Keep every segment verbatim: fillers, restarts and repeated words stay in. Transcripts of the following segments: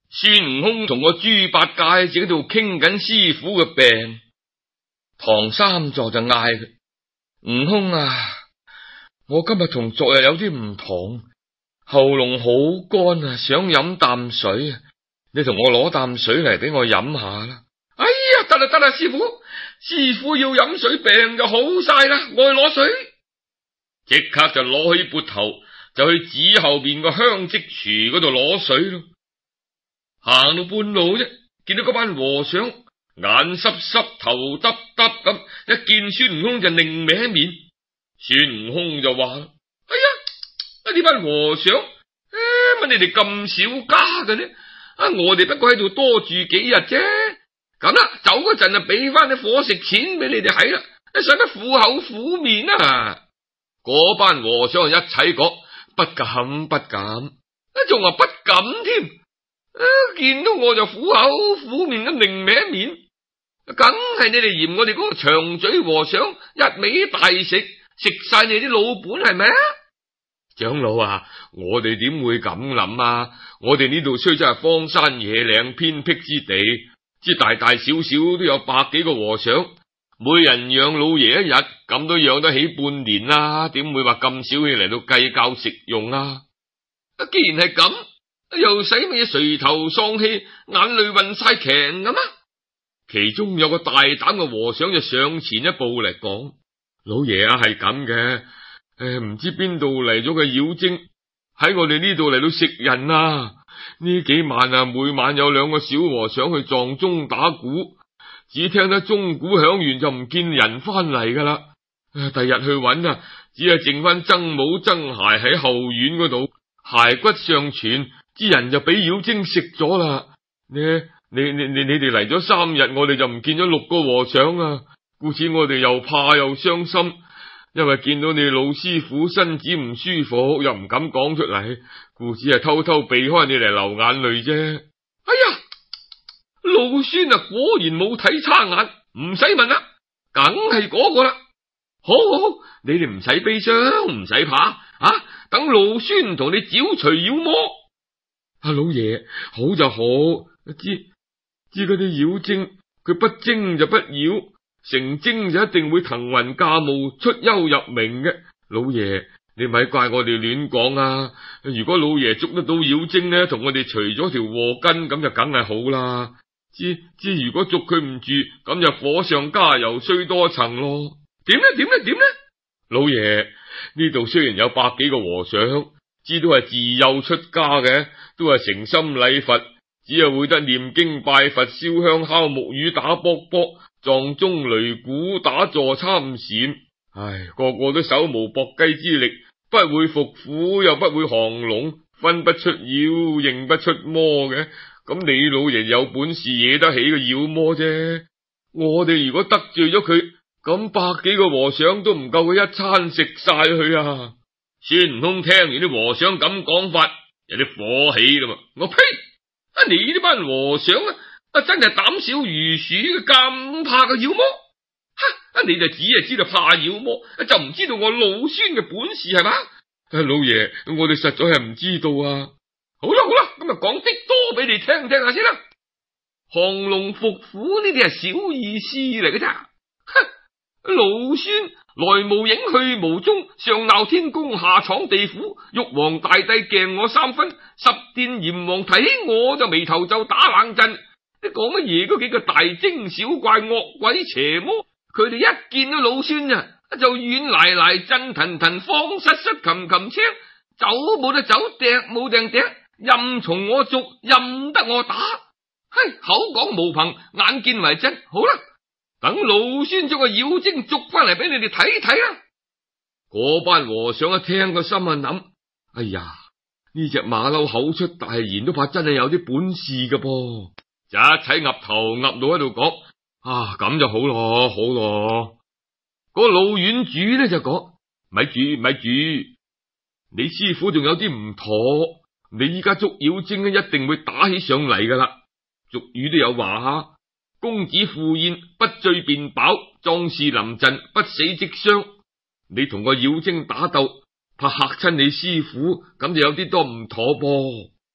孫悟空同個豬八戒正喺度傾緊師傅嘅病，唐三藏就嗌佢：悟空啊，我今日同昨日有啲唔同，喉嚨好乾啊，想飲啖水啊，你同我攞啖水嚟俾我飲下啦。哎呀，得啦得啦，師傅，師傅要飲水，病就好晒啦，我去攞水。即刻就攞起缽頭，就去寺後邊個香積廚嗰度攞水咯。行到半路啫，見到嗰班和尚眼濕濕頭耷耷咁，一見孫悟空就擰歪面。孫悟空就話啦：哎呀，呢班和尚，乜、哎、你哋咁少家嘅呢？啊，我哋不過喺度多住幾日啫。咁啦，走嗰陣啊，俾翻啲伙食錢俾你哋係啦，使乜苦口苦面啊？嗰班和尚一齊講：不敢不敢，仲話不敢添。啊！見到我就苦口苦面咁擰歪面，梗係你哋嫌我哋嗰個長嘴和尚一味大食，食晒你啲老本係咪啊？長老啊，我哋點會咁諗啊？我哋呢度雖則係荒山野嶺偏僻之地，之大大小小都有百幾個和尚，每人養老爺一日，咁都養得起半年啦，點會話咁少嘢嚟到計較食用啊？既然係咁，又使乜嘢垂頭喪氣、眼淚暈晒強咁啊？其中有個大膽嘅和尚就上前一步嚟講：老爺啊，係咁嘅，誒，唔知邊度嚟咗個妖精喺我哋呢度嚟到食人啊！呢幾晚啊，每晚有兩個小和尚去撞鐘打鼓，只聽得鐘鼓響完就唔見人翻嚟噶啦。誒，第日去揾啊，只係剩翻僧帽僧鞋喺後院嗰度，骸骨尚存。啲人就俾妖精食咗啦。你你你你你哋嚟咗三日，我哋就唔見咗六個和尚啊。故此我哋又怕又傷心，因為見到你老師傅身子唔舒服，又唔敢講出嚟，故此係偷偷避開你嚟流眼淚啫。哎呀，老孫啊，果然冇睇差眼，唔使問啦，梗係嗰個啦。好好好，你哋唔使悲傷，唔使怕啊，等老孫同你剿除妖魔。阿老爺，好就好，知知嗰啲妖精，佢不精就不妖，成精就一定會騰雲駕霧、出幽入明嘅。老爺，你咪怪我哋亂講啊！如果老爺捉得到妖精呢，同我哋除咗條禍根，咁就梗係好啦。知知如果捉佢唔住，咁就火上加油，衰多層咯。點呢？點呢？點呢？老爺，呢度雖然有百幾個和尚，知都係自幼出家嘅，都係誠心禮佛，只係會得念經拜佛、燒香敲木魚、打卜卜、撞鐘擂鼓、打坐參禪。唉，個個都手無縛雞之力，不會伏虎，又不會降龍，分不出妖，認不出魔嘅。咁你老爺有本事惹得起個妖魔啫。我哋如果得罪咗佢，咁百幾個和尚都唔夠佢一餐食晒佢啊！孫悟空聽完啲和尚咁講法，有啲火起啦嘛。我呸！啊，你呢班和尚啊，啊真係膽小如鼠，咁怕個妖魔。哈！啊，你就只係知道怕妖魔，就唔知道我老孫嘅本事係嘛？啊，老爺，我哋實在係唔知道啊。好啦好啦，咁啊講啲多俾你聽聽下先啦。降龍伏虎呢啲係小意思嚟嘅咋？哼，老孫來無影去無蹤，上鬧天宮下闖地府，玉皇大帝鏡我三分，十殿閻王睇我就眉頭就打冷震。你講乜嘢？嗰幾個大精小怪、惡鬼邪魔，佢哋一見到老孫啊，就軟賴賴、震騰騰、慌失失、擒擒青，走冇得走，趯冇定趯，任從我逐，任得我打。嘿，口講無憑，眼見為真。好啦，等老孫將個妖精捉翻嚟俾你哋睇睇啦。嗰班和尚一聽個心啊諗：哎呀，呢隻馬騮口出大言，都怕真係有啲本事㗎噃。就一齊岌頭岌腦喺度講：啊，咁就好咯，好咯。嗰個老院主呢就講：咪住咪住，你師傅仲有啲唔妥，你依家捉妖精呢，一定會打起上嚟噶啦。俗語都有話吓，公子赴宴不醉便飽，壯士臨陣不死即傷。你同個妖精打鬥，怕嚇親你師傅，咁就有啲多唔妥噃。哎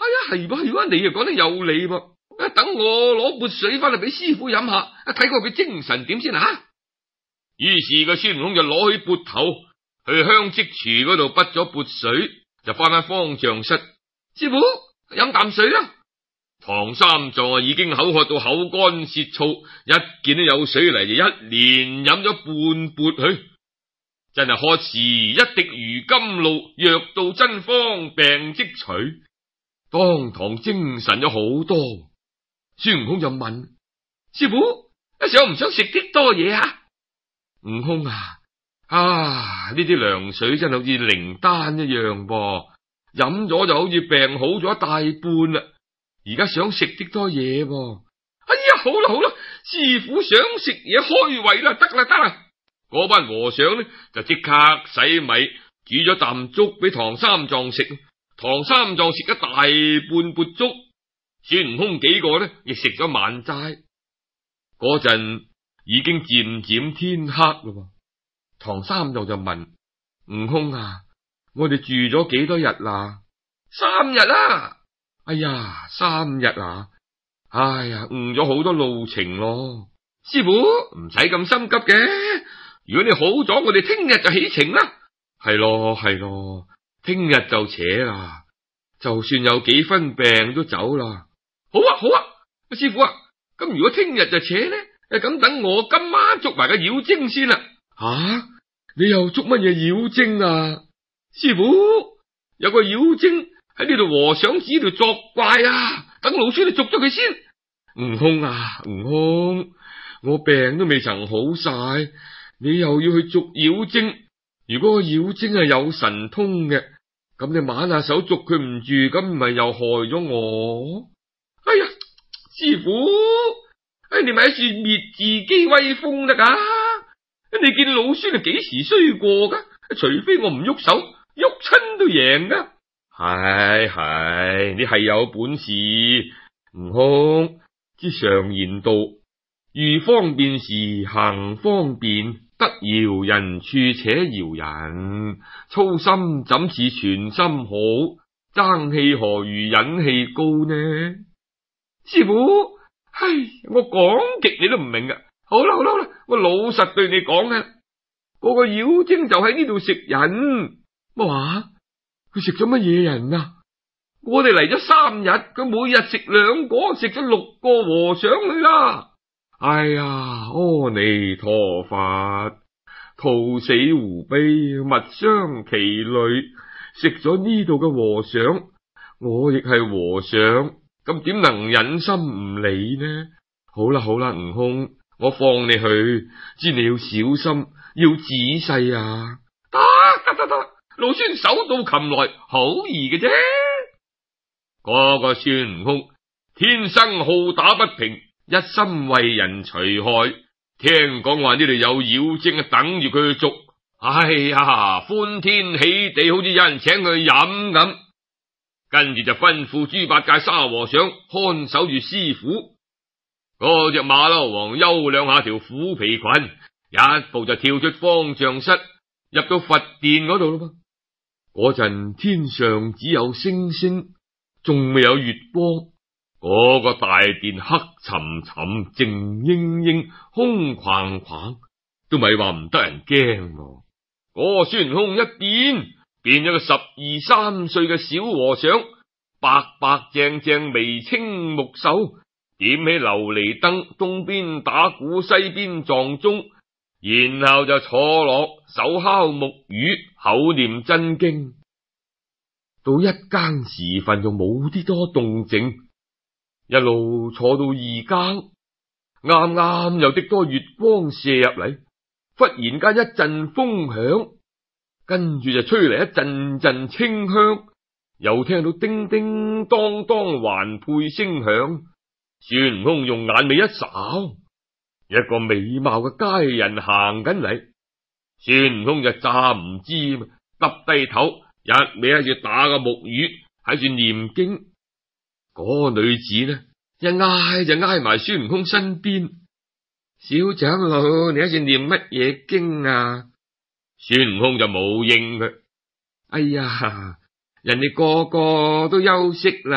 呀，係噃係噃，你又講得有理噃。等我攞缽水翻嚟俾師傅飲下，睇過佢精神點先啊。於是個孫悟空就攞起缽頭去香積廚嗰度滗咗缽水，就翻返方丈室。師傅飲啖水啦。唐三藏啊已經口渴到口乾舌燥，一見到有水嚟就一連飲咗半缽去，真係渴時一滴如甘露，藥到真方病即除，當堂精神咗好多。孫悟空就問師傅：想唔想食啲多嘢啊？悟空啊，啊呢啲涼水真係好似靈丹一樣噃，飲咗就好似病好咗一大半啦。而家想食啲多嘢噃。哎呀，好啦好啦，師傅想食嘢開胃啦，得啦得啦。嗰班和尚呢就即刻洗米煮咗啖粥俾唐三藏食。唐三藏食咗大半缽粥，孫悟空幾個呢亦食咗晚齋。嗰陣已經漸漸天黑啦。唐三藏就問悟空啊：我哋住咗幾多日啦？三日啦。哎呀，三日啊！哎呀，誤咗好多路程咯。師傅唔使咁心急嘅，如果你好咗，我哋聽日就起程啦。係咯係咯，聽日就扯啦，就算有幾分病都走啦。好啊好啊，師傅啊，咁如果聽日就扯呢？咁等我今晚捉埋個妖精先啦。吓、啊，你又捉乜嘢妖精啊？師傅，有個妖精喺呢度和尚寺度作怪啊！等老孫嚟捉咗佢先。悟空啊，悟空，我病都未曾好晒，你又要去捉妖精？如果個妖精係有神通嘅，咁你挽下手捉佢唔住，咁咪又害咗我？哎呀，師傅，哎，你咪喺處滅自己威風得噶？你見老孫係幾時衰過噶？除非我唔喐手，喐親都贏噶。係係，你係有本事。悟空，之常言道：遇方便時行方便，得饒人處且饒人。粗心怎似全心好？爭氣何如忍氣高呢？師傅，唉，我講極你都唔明啊！好啦好啦好啦，我老實對你講啊，嗰個妖精就喺呢度食人。乜話？佢食咗乜嘢人啊？我哋嚟咗三日，佢每日食兩個，食咗六個和尚去啦。哎呀，阿彌陀佛，兔死狐悲，物傷其類。食咗呢度嘅和尚，我亦係和尚，咁點能忍心唔理呢？好啦好啦，悟空，我放你去，知你要小心，要仔細啊！得得得得，老孫手到擒來，好易嘅啫。嗰個孫悟空天生好打不平，一心為人除害。聽講話呢度有妖精等住佢去捉，哎呀，歡天喜地，好似有人請佢飲咁。跟住就吩咐豬八戒沙和尚看守住師傅。嗰隻馬騮王休兩下條虎皮裙，一步就跳出方丈室，入到佛殿嗰度咯。嗰陣天上只有星星，仲未有月光。嗰個大殿黑沉沉，靜英英，空框框，都咪話唔得人驚咯。嗰個孫悟空一變，變咗個十二三歲嘅小和尚，白白淨淨，眉清目秀，點起琉璃燈，東邊打鼓，西邊撞鐘，然後就坐落，手敲木魚，口念真經。到一更時分就冇啲多動靜，一路坐到二更，啱啱有啲多月光射入嚟，忽然間一陣風響，跟住就吹嚟一陣陣清香，又聽到叮叮當當環佩聲響。孫悟空用眼尾一睄，一個美貌嘅佳人行緊嚟，孫悟空就詐唔知，耷低頭，一味喺住打個木魚，喺住念經。嗰個女子呢，一挨就挨埋孫悟空身邊。小長老，你喺住念乜嘢經啊？孫悟空就冇應佢。哎呀，人哋個個都休息啦，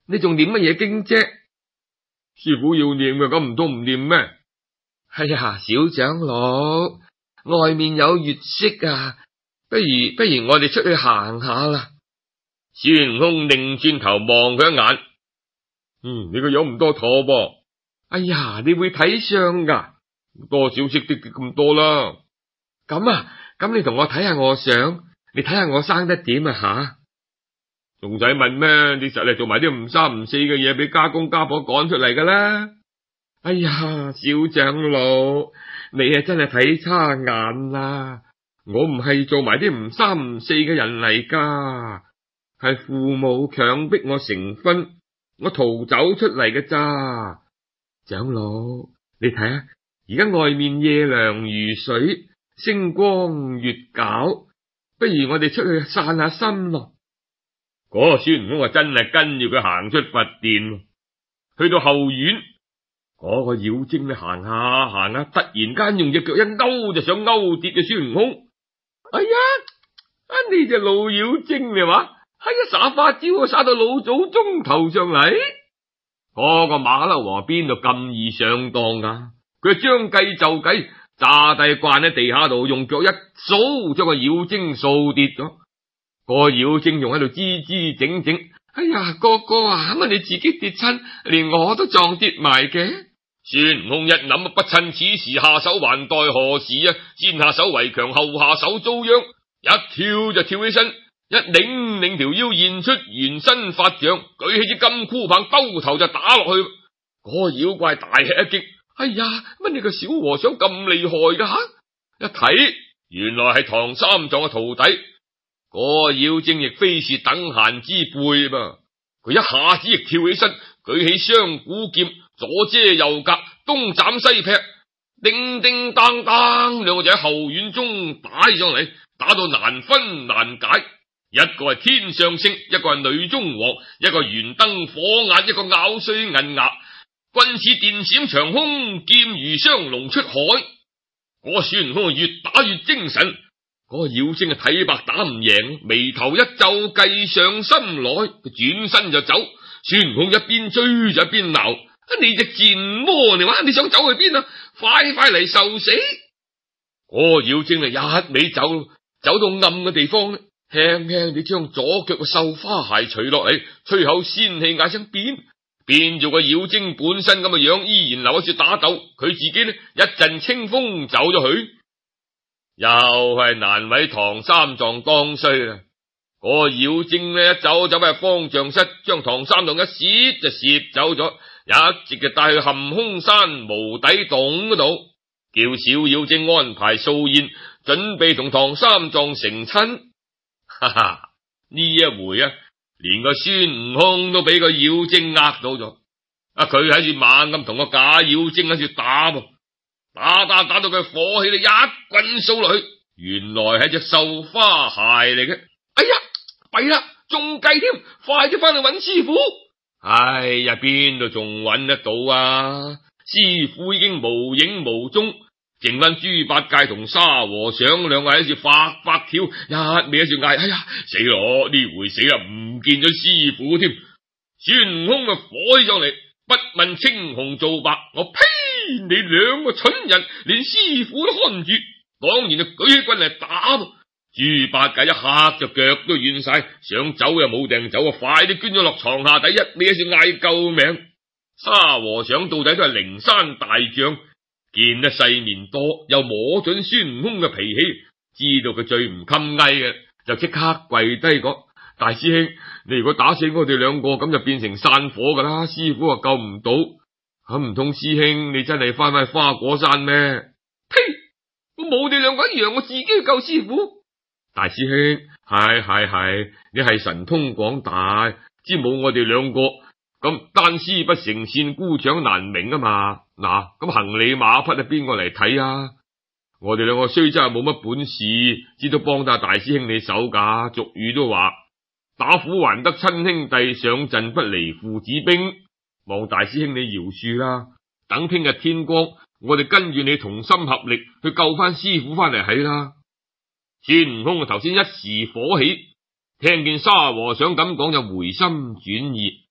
你仲念乜嘢經啫？師傅要念嘅，咁唔通唔念咩？哎呀，小長老，外面有月色啊，不如不如我哋出去行下啦。孫悟空擰轉頭望佢一眼，嗯，你個樣唔多妥噃。哎呀，你會睇相噶？多少識啲啲咁多啦。咁啊，咁你同我睇下我相，你睇下我生得點啊吓？仲使問咩？你實係做埋啲唔三唔四嘅嘢，俾家公家婆趕出嚟噶啦。哎呀，小長老，你啊真係睇差眼啦！我唔係做埋啲唔三唔四嘅人嚟噶，係父母強迫我成婚，我逃走出嚟嘅咋。長老，你睇下，而家外面夜涼如水，星光月皎，不如我哋出去散下心咯。嗰個孫悟空啊，真係跟住佢行出佛殿，去到後院，嗰個妖精咧行下行下，突然間用隻腳一勾，就想勾跌嘅孫悟空。哎呀，啊你隻老妖精你話，哎呀耍花招啊，耍到老祖宗頭上嚟。嗰個馬騮王邊度咁易上當噶？佢將計就計，炸低慣喺地下度，用腳一掃，將個妖精掃跌咗。個妖精仲喺度吱吱整整，哎呀哥哥啊，乜你自己跌親，連我都撞跌埋嘅。孫悟空一諗，不趁此時下手，還待何時啊？先下手為強，後下手遭殃，一跳就跳起身，一擰擰條腰，現出原身法掌，舉起支金箍棒，兜頭就打落去。嗰個妖怪大吃一驚，哎呀，乜你個小和尚咁厲害噶吓？一睇原來係唐三藏嘅徒弟。嗰個妖精亦非是等閒之輩噃，佢一下子亦跳起身，舉起雙股劍，左遮右隔，東斬西劈，叮叮當當，兩個就喺後院中打上嚟，打到難分難解。一個係天上星，一個係女中王，一個圓燈火眼，一個咬碎銀牙，棍似電閃長空，劍如雙龍出海。嗰個孫悟空越打越精神。嗰個妖精啊睇白打唔贏，眉頭一皺，計上心來，佢轉身就走。孫悟空一邊追就一邊鬧：你隻賤魔，你話你想走去邊啊？快快嚟受死！嗰個妖精啊一味走，走到暗嘅地方咧，輕輕地將左腳嘅繡花鞋除落嚟，吹口仙氣，嗌聲變，變做個妖精本身咁嘅樣，依然留喺處打鬥。佢自己呢一陣清風走咗去。又係難為唐三藏當衰啦！嗰個妖精呢一走走入方丈室，將唐三藏一攝就攝走咗，一直就帶去陷空山無底洞嗰度，叫小妖精安排素宴，準備同唐三藏成親。哈哈，呢一回啊，連個孫悟空都俾個妖精呃到咗，啊佢喺住猛咁同個假妖精喺住打噃。打打打到佢火起嚟，一棍掃落去，原來係隻繡花鞋嚟嘅。哎呀，弊啦，中計添，快啲翻去揾師傅。哎呀，邊度仲揾得到啊？師傅已經無影無蹤，剩翻豬八戒同沙和尚兩個喺住發發跳，一味喺住嗌：哎呀，死咯！呢回死啦，唔見咗師傅添。孫悟空啊，火起上嚟，不問青紅皂白，我呸！你兩個蠢人，連師傅都看唔住，當然就舉起棍嚟打。豬八戒一嚇就腳都軟晒，想走又冇定走，快啲捐咗落床下底，一味喺度嗌救命。沙和尚到底都係靈山大將，見得世面多，又摸準孫悟空嘅脾氣，知道佢最唔襟翳嘅，就即刻跪低講：大師兄，你如果打死我哋兩個，咁就變成散伙噶啦，師傅啊救唔到。咁唔通師兄你真係翻返花果山咩？呸！我冇你兩個一樣，我自己去救師傅。大師兄，係係係，你係神通廣大，知冇我哋兩個咁單絲不成線，孤掌難鳴啊嘛。嗱，咁行李馬匹係邊個嚟睇啊？我哋兩個雖真係冇乜本事，知道幫大大師兄你手噶。俗語都話，打虎還得親兄弟，上陣不離父子兵。望大師兄你饒恕啦，等聽日天光，我哋跟住你同心合力去救翻師傅翻嚟係啦。孫悟空啊，頭先一時火起，聽見沙和尚咁講就回心轉意，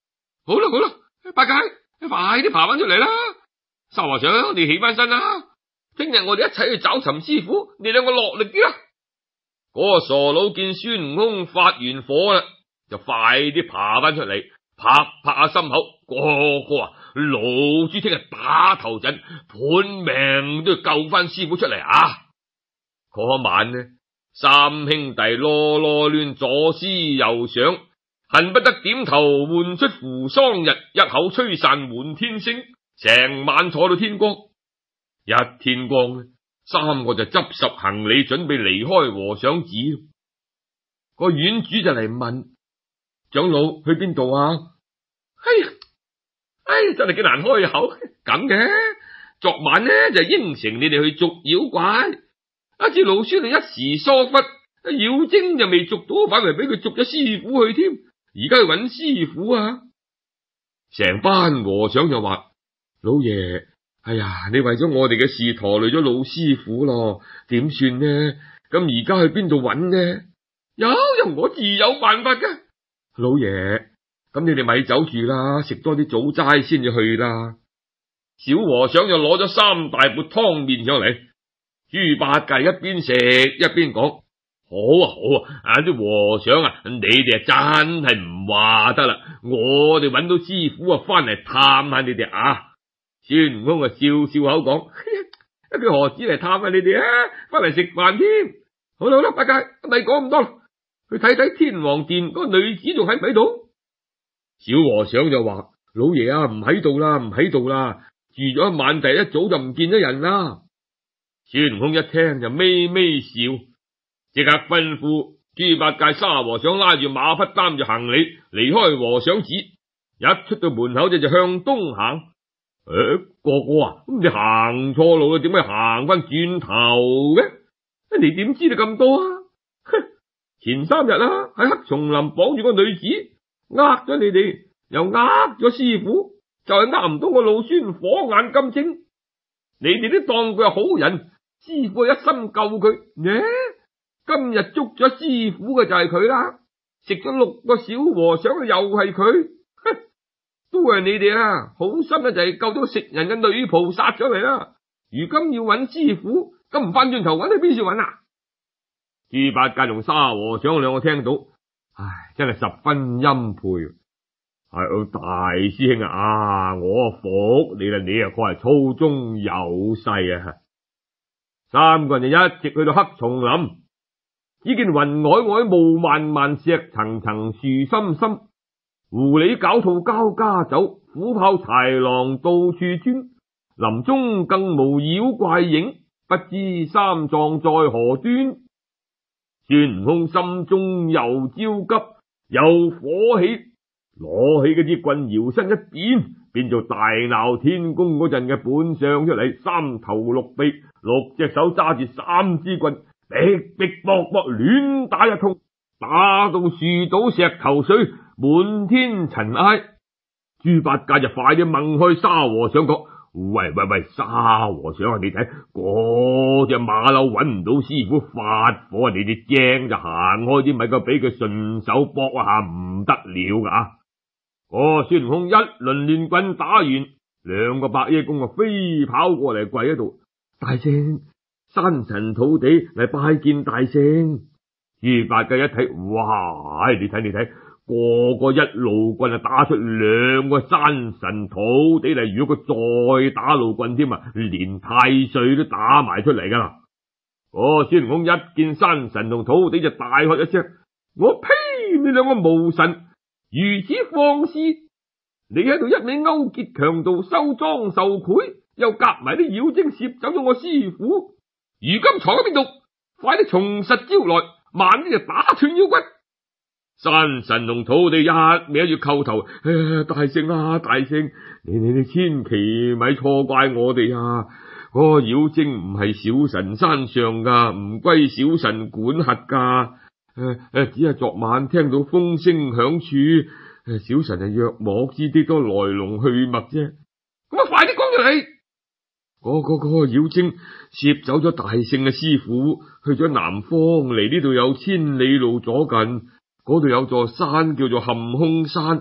好啦好啦，八戒，快啲爬翻出嚟啦！沙和尚，你起翻身啦！聽日我哋一齊去找尋師傅，你兩個落力啲啦！嗰、那個傻佬見孫悟空發完火啦，就快啲爬翻出嚟，拍拍下心口，個個啊，老豬聽日打頭陣，判命都要救翻師傅出嚟啊！嗰晚呢，三兄弟囉囉攣，左思右想，恨不得點頭換出扶桑日，一口吹散滿天星，成晚坐到天光。一天光呢，三個就執拾行李準備離開和尚寺。個院主就嚟問長老去邊度啊？哎呀，哎呀，真係幾難開口咁嘅。昨晚呢就應承你哋去捉妖怪，一隻老孫你一時疏忽，妖精就未捉到，反為俾佢捉咗師傅去添。而家去揾師傅啊！成班和尚就話：老爺，哎呀，你為咗我哋嘅事拖累咗老師傅咯，點算呢？咁而家去邊度揾呢？有有我自有辦法噶。老爺，咁你哋咪走住啦，食多啲早齋先至去啦。小和尚就攞咗三大缽湯麵上嚟，豬八戒一邊食一邊講：好啊好啊，啊啲和尚啊，你哋啊真係唔話得啦，我哋揾到師傅啊，翻嚟探下你哋啊。孫悟空啊笑笑口講：一個何止嚟探下你哋啊，翻嚟食飯添。好啦好啦，八戒咪講咁多啦，去睇睇天王殿嗰個女子仲喺唔喺度？小和尚就話：老爺啊，唔喺度啦，唔喺度啦，住咗一晚，第一早就唔見咗人啦。孫悟空一聽就咪咪笑，即刻吩咐豬八戒、沙和尚拉住馬匹擔住行李離開和尚寺，一出到門口就就向東行。誒、欸，哥哥啊，咁你行錯路啦，點解行翻轉頭嘅？你點知道咁多啊？哼，前三日啦，喺黑叢林綁住個女子，呃咗你哋，又呃咗師傅，就係呃唔到個老孫火眼金睛。你哋都當佢係好人，師傅一心救佢。呢，今日捉咗師傅嘅就係佢啦，食咗六個小和尚又係佢。都係你哋啊，好心啊，就係救咗食人嘅女菩薩咗嚟啦。如今要揾師傅，咁唔翻轉頭揾去邊處揾啊？豬八戒同沙和尚兩個聽到，唉，真係十分欽佩。係大師兄啊，我服你啦，你啊確係粗中有細啊！三個人就一直去到黑叢林，只見雲海海、霧漫漫、石層層、樹深深。狐狸狡兔交加走，虎豹豺狼到處鑽。林中更無妖怪影，不知三藏在何端。孫悟空心中又焦急又火起，攞起嗰支棍搖身一變，變做大鬧天宮嗰陣嘅本相出嚟，三頭六臂，六隻手揸住三支棍，逼逼搏搏亂打一通，打到樹倒石頭碎，滿天塵埃。豬八戒就快啲掹開沙和尚講：喂喂喂，沙和尚啊，你睇嗰隻馬騮搵唔到師傅發火，你哋驚就行開啲，咪夠俾佢順手搏一下唔得了噶啊！哦，孫悟空一輪亂棍打完，兩個白耶公啊飛跑過嚟跪喺度，大聖山神土地嚟拜見大聖。豬八戒一睇，哇！你睇你睇，個個一路棍啊打出兩個山神土地嚟，如果佢再打路棍添啊，連太歲都打埋出嚟噶啦。哦，孫悟空一見山神同土地就大喝一聲：我呸！你兩個無神，如此放肆！你喺度一味勾結強盜、收贓受賄，又夾埋啲妖精攝走咗我師傅，如今藏喺邊度？快啲從實招來！萬一就打斷腰骨。山神同土地一歪住叩頭：哎、大聖啊，大聖，你你你千祈咪錯怪我哋啊！嗰個妖精唔係小神山上噶，唔歸小神管轄噶。誒誒，只係昨晚聽到風聲響處，小神係約莫知啲多來龍去脈啫。咁啊，快啲講出嚟！嗰嗰嗰個妖精攝走咗大聖嘅師傅，去咗南方，嚟呢度有千里路左近。嗰度有座山叫做陷空山，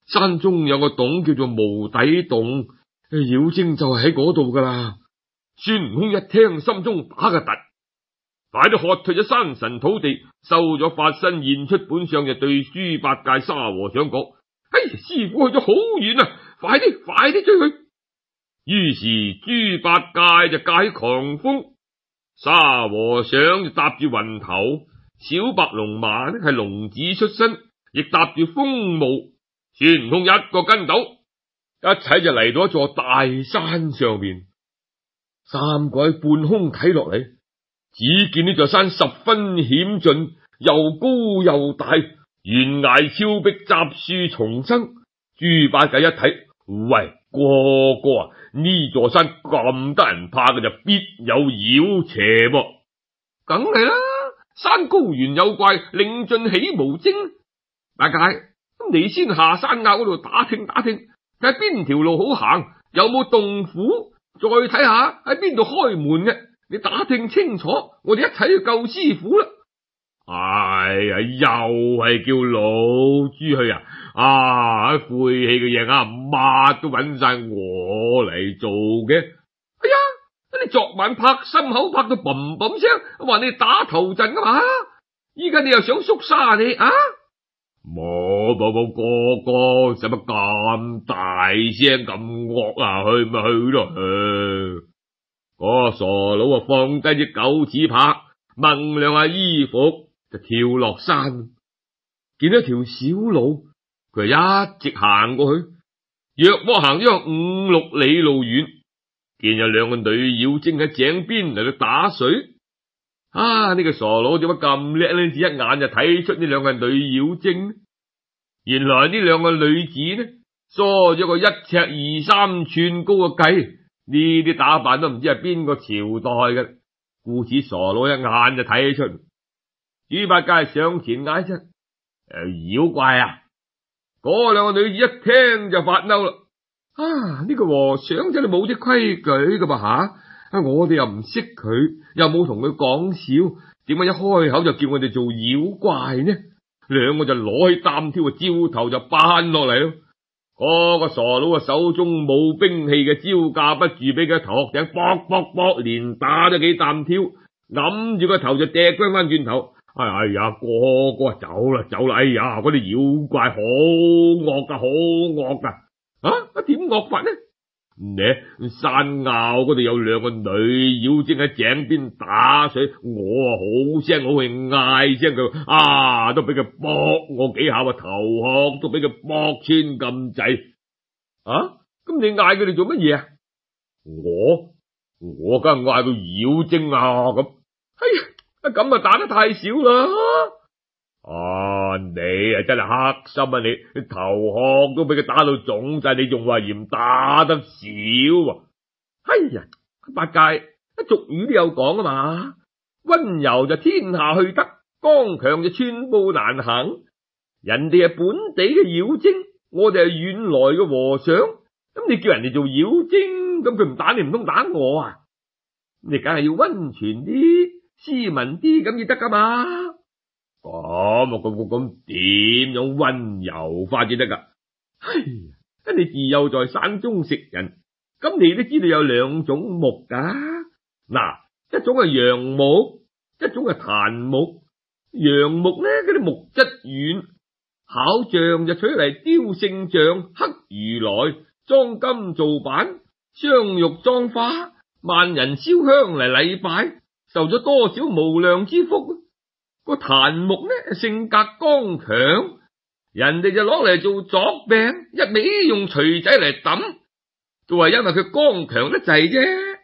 山中有個洞叫做無底洞，妖精就係喺嗰度噶啦。孫悟空一聽，心中打個突，快啲喝退咗山神土地，收咗法身，現出本相，就對豬八戒、沙和尚講：哎，師傅去咗好遠啊，快啲快啲追去。於是豬八戒就駕起狂風，沙和尚就搭住雲頭，小白龍馬呢係龍子出身，亦搭住風霧。孫悟空一個跟斗，一齊就嚟到一座大山上面。三個喺半空睇落嚟，只見呢座山十分險峻，又高又大，懸崖峭壁，雜樹叢生。豬八戒一睇，喂，哥哥啊，呢座山咁得人怕嘅，就必有妖邪噃。梗係啦，山高原有怪，嶺峻起無精。八戒，咁你先下山坳嗰度打聽打聽，睇下邊條路好行，有冇洞府，再睇下喺邊度開門嘅。你打聽清楚，我哋一齊去救師傅啦。哎呀，又係叫老豬去啊！啊，晦氣嘅嘢啊，乜都揾晒我嚟做嘅。哎呀，你昨晚拍心口拍到嘭嘭聲，話你打頭陣噶嘛？依家你又想縮沙你啊？冇冇冇，哥哥使乜咁大聲咁惡啊？去咪去咯！嗰個傻佬啊，放低隻狗屎拍，掹兩下衣服就跳落山，見到一條小路，佢一直行過去，約莫行咗五六里路遠，見有兩個女妖精喺井邊嚟到打水。啊！呢個傻佬點解咁叻呢？只一眼就睇出呢兩個女妖精。原來呢兩個女子呢，梳咗個一尺二三寸高嘅髻，呢啲打扮都唔知係邊個朝代嘅，故此傻佬一眼就睇出。豬八戒上前嗌出：誒、呃，妖怪啊！嗰兩個女子一聽就發嬲啦。啊！呢、這個和尚真係冇啲規矩噶噃吓。啊！我哋又唔識佢，又冇同佢講笑，點解一開口就叫我哋做妖怪呢？兩個就攞起擔挑啊，招頭就扳落嚟咯。嗰、那個傻佬啊，手中冇兵器嘅，招架不住，俾佢頭殼頂卜卜卜連打咗幾擔挑，揞住個頭就掟翻翻轉頭。哎呀，哥哥走啦走啦！哎呀，嗰啲妖怪好惡噶，好惡噶！啊，點惡法呢？呢山坳嗰度有兩個女妖精喺井邊打水，我啊好聲好氣嗌聲佢，啊都俾佢卜我幾下，頭殼都俾佢卜穿咁滯。啊，咁你嗌佢哋做乜嘢啊？我我梗係嗌佢妖精啊咁。哎呀，咁啊打得太少啦！啊，你啊真係黑心啊你！你頭殼都俾佢打到腫晒，你仲話嫌打得少啊？哎呀，八戒，俗語都有講啊嘛，溫柔就天下去得，剛強就寸步難行。人哋係本地嘅妖精，我哋係遠來嘅和尚，咁你叫人哋做妖精，咁佢唔打你唔通打我啊？你梗係要溫存啲、斯文啲咁至得噶嘛？咁啊咁咁咁點樣溫柔法至得噶？哎呀，你自幼在山中食人，咁你都知道有兩種木噶。嗱，一種係楊木，一種係檀木。楊木呢，嗰啲木質軟，巧匠就取嚟雕聖像、刻如來、裝金做板、鑲玉裝花，萬人燒香嚟禮拜，受咗多少無量之福。個檀木呢，性格剛強，人哋就攞嚟做作柄，一味用錘仔嚟抌，都係因為佢剛強得滯啫。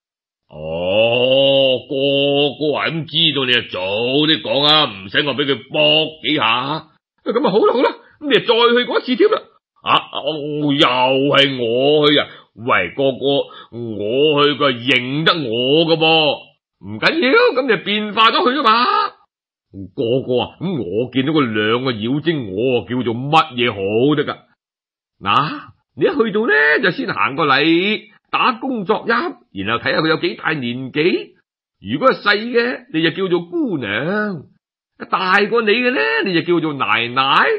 哦，哥哥係咁知道，你就早啲講啊，唔使我俾佢搏幾下。咁啊好啦好啦，咁你就再去嗰次添啦。啊，哦，又係我去啊！喂，哥哥，我去佢係認得我噶噃，唔緊要，咁你就變化咗去啊嘛。哥哥啊，咁我見到個兩個妖精，我叫做乜嘢好得噶？嗱，你一去到呢，就先行個禮，打恭作揖，然後睇下佢有幾大年紀。如果係細嘅，你就叫做姑娘；大過你嘅呢，你就叫做奶奶。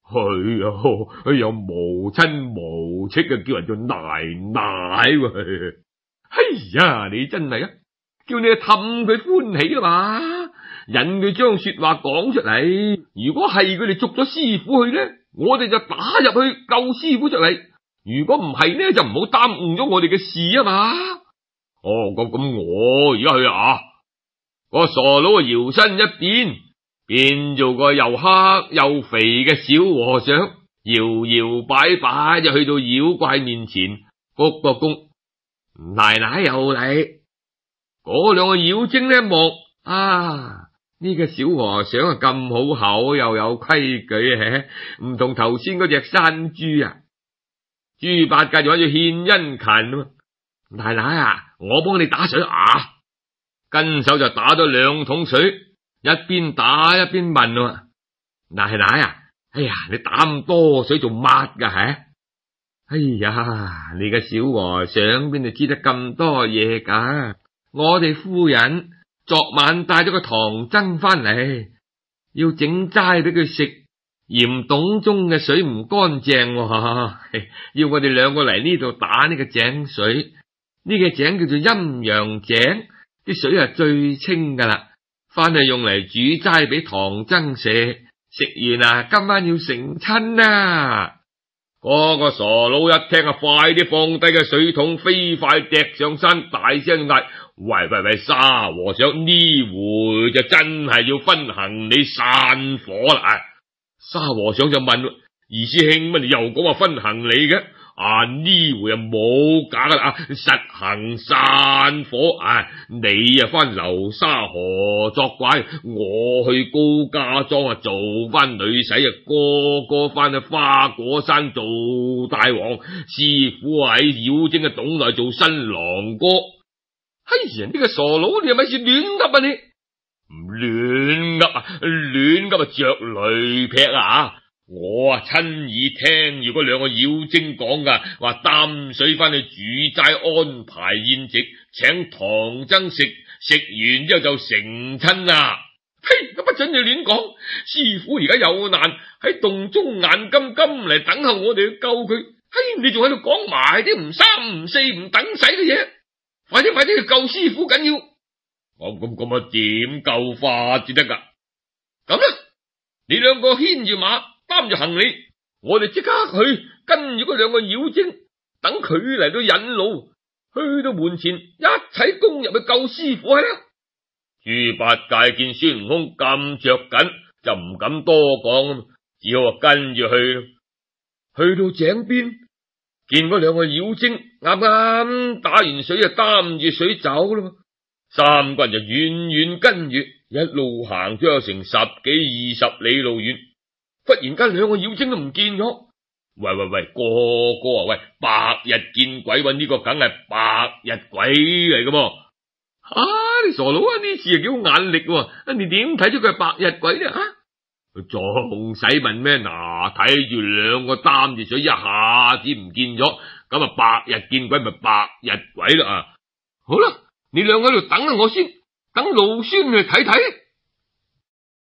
係啊，哎呀，無親無戚嘅叫人做奶奶喎。哎呀，你真係啊，叫你去氹佢歡喜啦嘛，引佢將說話講出嚟。如果係佢哋捉咗師傅去呢，我哋就打入去救師傅出嚟。如果唔係呢，就唔好耽誤咗我哋嘅事啊嘛。哦，咁咁我而家去啊。個傻佬啊搖身一變，變做個又黑又肥嘅小和尚，搖搖擺擺就去到妖怪面前鞠個躬。奶奶又嚟，嗰兩個妖精呢一望啊，呢個小和尚啊咁好口又有規矩，唔同頭先嗰隻山豬啊。豬八戒就喺度獻殷勤，奶奶啊，我幫你打水啊，跟手就打咗兩桶水，一邊打一邊問，奶奶啊，哎呀，你打咁多水做乜噶吓？哎呀，你個小和尚邊度知得咁多嘢噶？我哋夫人昨晚帶咗個唐僧翻嚟，要整齋俾佢食，嫌洞中嘅水唔乾淨，要我哋兩個嚟呢度打呢個井水。呢個井叫做陰陽井，啲水係最清噶啦，翻去用嚟煮齋俾唐僧食。食完啊，今晚要成親啊！嗰個傻佬一聽啊，快啲放低個水桶，飛快趯上山，大聲嗌：喂喂喂，沙和尚，呢回就真係要分行李散伙啦！沙和尚就問：二師兄，乜你又講話分行李嘅？啊，呢回啊冇假噶啦，實行散伙啊！你啊翻流沙河作怪，我去高家莊啊做翻女仔啊，哥哥翻去花果山做大王，師傅喺妖精嘅洞內做新郎哥。哎呀，呢個傻佬，你係咪先亂噏啊？你唔亂噏啊，亂噏啊着雷劈啊！我啊親耳聽住嗰兩個妖精講噶，話擔水翻去煮齋，安排宴席，請唐僧食，食完之後就成親啦。嘿，咁不准你亂講，師傅而家有難喺洞中眼金金嚟等候我哋去救佢。嘿，你仲喺度講埋啲唔三唔四唔等使嘅嘢，快啲快啲去救師傅緊要。咁咁咁啊點救法至得噶？咁啦，你兩個牽住馬，擔住行李，我哋即刻去跟住嗰兩個妖精，等佢嚟到引路，去到門前一齊攻入去救師傅係啦。豬八戒見孫悟空咁着緊，就唔敢多講，只好跟住去。去到井邊，見嗰兩個妖精啱啱打完水，就擔住水走啦。三個人就遠遠跟住，一路行咗有成十幾二十里路遠。忽然間兩個妖精都唔見咗。喂喂喂，哥哥啊，喂，白日見鬼喎，呢個梗係白日鬼嚟噶噃。啊，你傻佬啊，呢次啊幾好眼力喎，你點睇出佢係白日鬼呢？啊，仲使問咩？嗱，睇住兩個擔住水一下子唔見咗，咁啊白日見鬼咪白日鬼啦啊！好啦，你兩個喺度等啊，我先等老孫去睇睇。